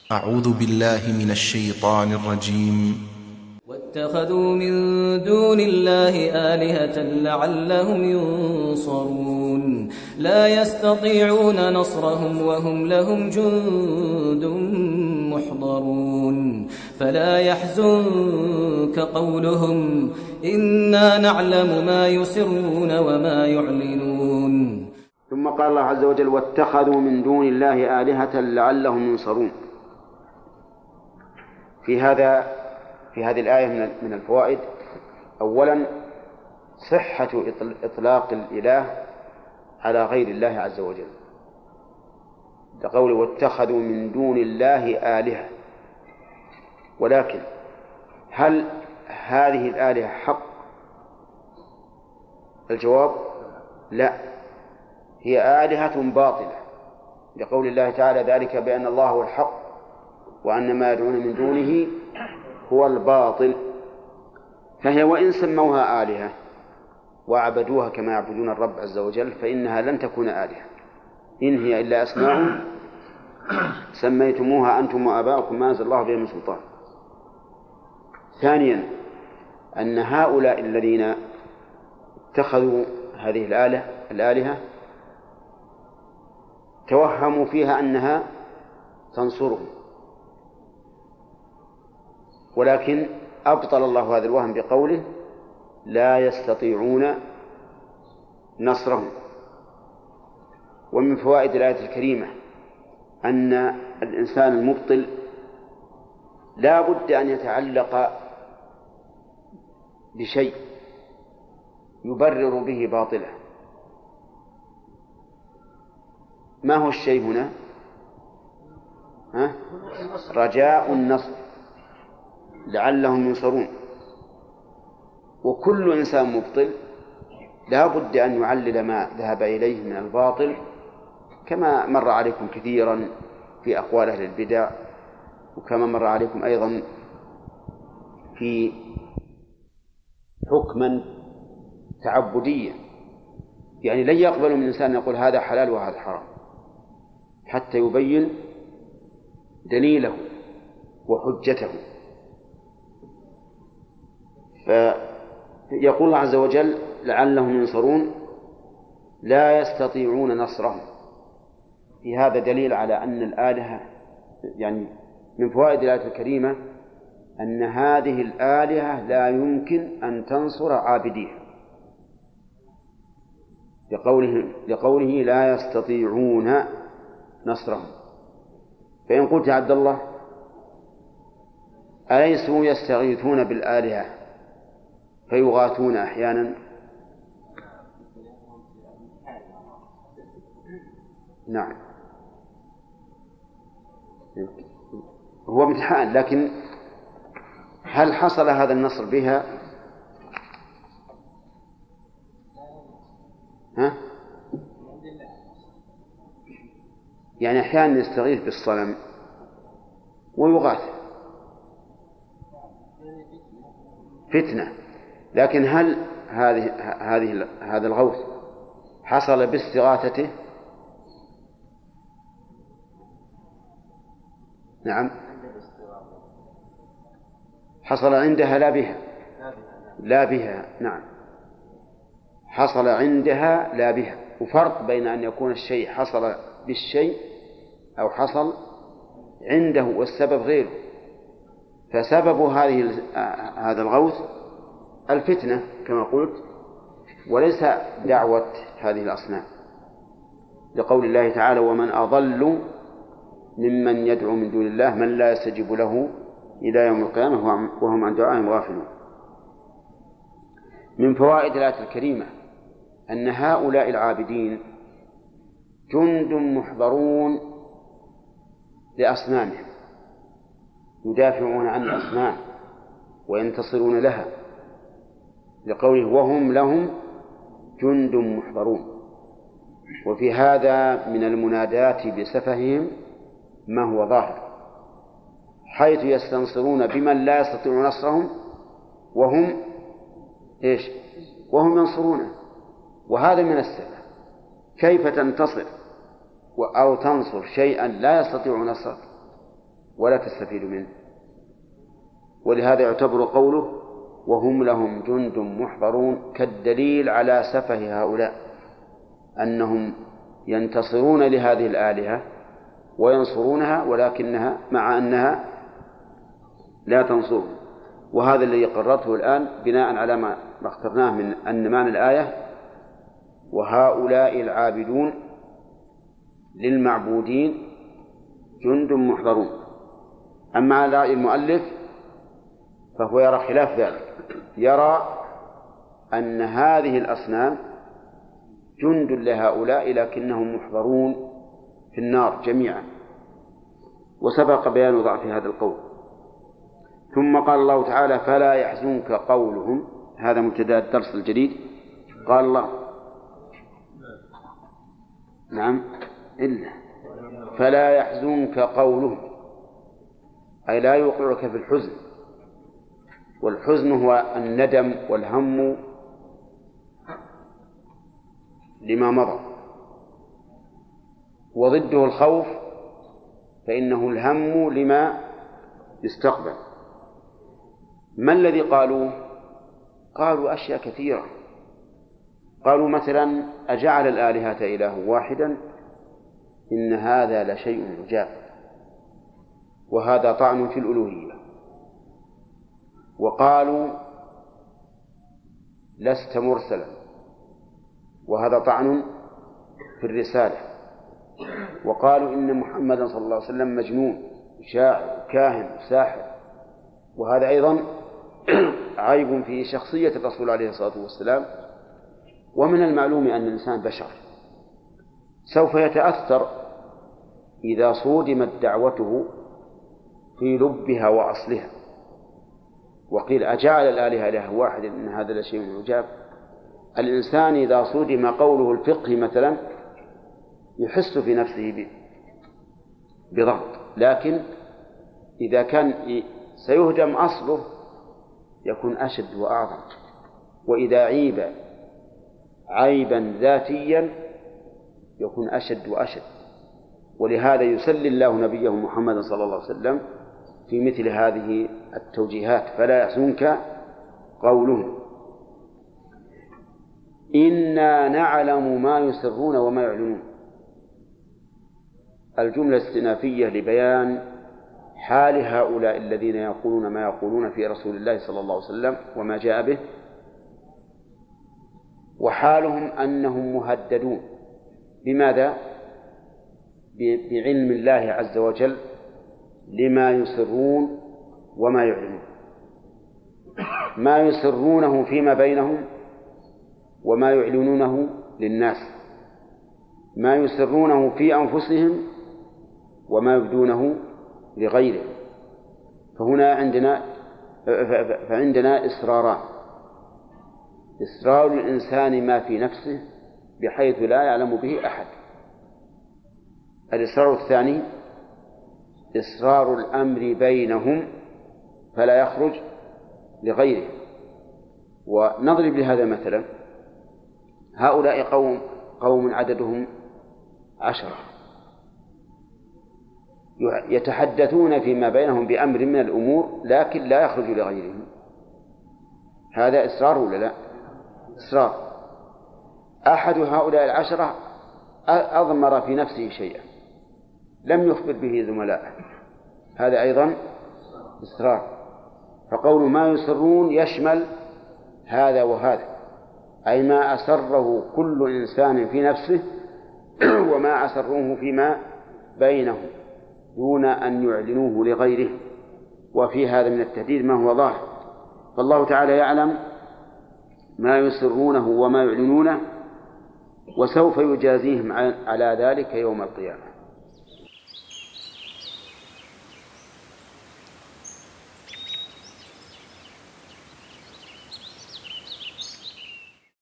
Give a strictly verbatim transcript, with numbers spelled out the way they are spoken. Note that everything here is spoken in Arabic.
أعوذ بالله من الشيطان الرجيم. واتخذوا من دون الله آلهة لعلهم ينصرون لا يستطيعون نصرهم وهم لهم جند محضرون فلا يحزنك قولهم إنا نعلم ما يسرون وما يعلنون. ثم قال الله عز وجل واتخذوا من دون الله آلهة لعلهم ينصرون. في هذا في هذه الآية من الفوائد: أولا صحة إطلاق الإله على غير الله عز وجل، لقوله واتخذوا من دون الله آلهة. ولكن هل هذه الآلهة حق؟ الجواب لا، هي آلهة باطلة، لقول الله تعالى ذلك بأن الله هو الحق وأن ما يدعون من دونه هو الباطل. فهي وإن سموها آلهة وعبدوها كما يعبدون الرب عز وجل فإنها لن تكون آلهة، إن هي إلا أسماء سميتموها أنتم وآباؤكم ما أنزل الله بها من سلطان. ثانيا أن هؤلاء الذين اتخذوا هذه الآلهة الآلهة توهموا فيها أنها تنصرهم، ولكن أبطل الله هذا الوهم بقوله لا يستطيعون نصرهم. ومن فوائد الآية الكريمة أن الإنسان المبطل لا بد أن يتعلق بشيء يبرر به باطله. ما هو الشيء هنا؟ ها؟ رجاء النصر لعلهم ينصرون. وكل إنسان مبطل لا بد أن يعلل ما ذهب إليه من الباطل، كما مر عليكم كثيرا في أقوال أهل البدع، وكما مر عليكم أيضا في حكما تعبديا، يعني لن يقبل من إنسان يقول هذا حلال وهذا حرام حتى يبين دليله وحجته. فيقول الله عز وجل لعلهم ينصرون لا يستطيعون نصرهم. في هذا دليل على أن الآلهة، يعني من فوائد الآية الكريمة أن هذه الآلهة لا يمكن أن تنصر عابديها، لقوله, لقوله لا يستطيعون نصرهم. فإن قلت يا عبد الله أليسوا يستغيثون بالآلهة فيغاثون أحيانا؟ نعم، هو امتحان، لكن هل حصل هذا النصر بها؟ ها؟ يعني أحيانا يستغيث بالصنم ويغاث، فتنة، لكن هل هذه هذه هذا الغوث حصل باستغاثته؟ نعم، حصل عندها لا بها، لا بها، نعم، حصل عندها لا بها. وفرق بين أن يكون الشيء حصل بالشيء أو حصل عنده والسبب غيره. فسبب هذه هذا الغوث الفتنة كما قلت، وليس دعوة هذه الأصنام، لقول الله تعالى ومن أضل ممن يدعو من دون الله من لا يستجيب له إلى يوم القيامة وهم عن دعائهم غافلون. من فوائد الآية الكريمة أن هؤلاء العابدين جند محضرون لأصنامهم، يدافعون عن الأصنام وينتصرون لها، لقوله وهم لهم جند محضرون. وفي هذا من المنادات بسفههم ما هو ظاهر، حيث يستنصرون بمن لا يستطيع نصرهم وهم إيش؟ وهم ينصرونه. وهذا من السفه. كيف تنتصر أو تنصر شيئا لا يستطيع نصرك؟ ولا تستفيد منه. ولهذا يعتبر قوله وهم لهم جند محضرون كالدليل على سفه هؤلاء، أنهم ينتصرون لهذه الآلهة وينصرونها ولكنها مع أنها لا تنصرهم. وهذا الذي قررته الآن بناء على ما اخترناه من أن معنى الآية وهؤلاء العابدون للمعبودين جند محضرون. أما على رأي المؤلف فهو يرى خلاف ذلك، يرى أن هذه الأصنام جند لهؤلاء لكنهم محضرون في النار جميعا، وسبق بيان ضعف هذا القول. ثم قال الله تعالى فلا يحزنك قولهم، هذا مبتدأ الدرس الجديد. قال الله نعم إلا فلا يحزنك قولهم، أي لا يوقعك في الحزن، والحزن هو الندم والهم لما مضى، وضده الخوف فإنه الهم لما يستقبل. ما الذي قالوا؟ قالوا أشياء كثيرة. قالوا مثلا أجعل الآلهة إله واحدا إن هذا لشيء عجاب، وهذا طعن في الألوهية. وقالوا لست مرسلا، وهذا طعن في الرسالة. وقالوا إن محمدا صلى الله عليه وسلم مجنون شاعر كاهن ساحر، وهذا أيضا عيب في شخصية الرسول عليه الصلاة والسلام. ومن المعلوم أن الإنسان بشر سوف يتأثر إذا صودمت دعوته في لبها وأصلها. وقيل أجعل الآلهة إله واحد إن هذا لشيء عجاب. الإنسان إذا صودم قوله الفقهي مثلا يحس في نفسه بضغط، لكن إذا كان سيهدم أصله يكون أشد وأعظم. وإذا عيب عيبا ذاتيا يكون أشد وأشد. ولهذا يسلي الله نبيه محمد صلى الله عليه وسلم في مثل هذه التوجيهات فلا يحزنك قولهم إنا نعلم ما يسرون وما يعلنون. الجملة استئنافية لبيان حال هؤلاء الذين يقولون ما يقولون في رسول الله صلى الله عليه وسلم وما جاء به، وحالهم أنهم مهددون بماذا؟ بعلم الله عز وجل لما يسرون وما يعلنون. ما يسرونه فيما بينهم وما يعلنونه للناس، ما يسرونه في أنفسهم وما يبدونه لغيرهم. فهنا عندنا فعندنا إسراران: إسرار الإنسان ما في نفسه بحيث لا يعلم به أحد. الإسرار الثاني إسرار الأمر بينهم فلا يخرج لغيره. ونضرب لهذا مثلا: هؤلاء قوم قوم عددهم عشرة يتحدثون فيما بينهم بأمر من الأمور لكن لا يخرج لغيرهم. هذا إسرار ولا لا؟ إسرار. أحد هؤلاء العشرة أضمر في نفسه شيئا لم يخبر به زملائه، هذا أيضا إسرار. فقول ما يسرون يشمل هذا وهذا، أي ما أسره كل إنسان في نفسه وما أسروه فيما بينهم دون أن يعلنوه لغيره. وفي هذا من التهديد ما هو ظاهر. فالله تعالى يعلم ما يسرونه وما يعلنونه، وسوف يجازيهم على ذلك يوم القيامة.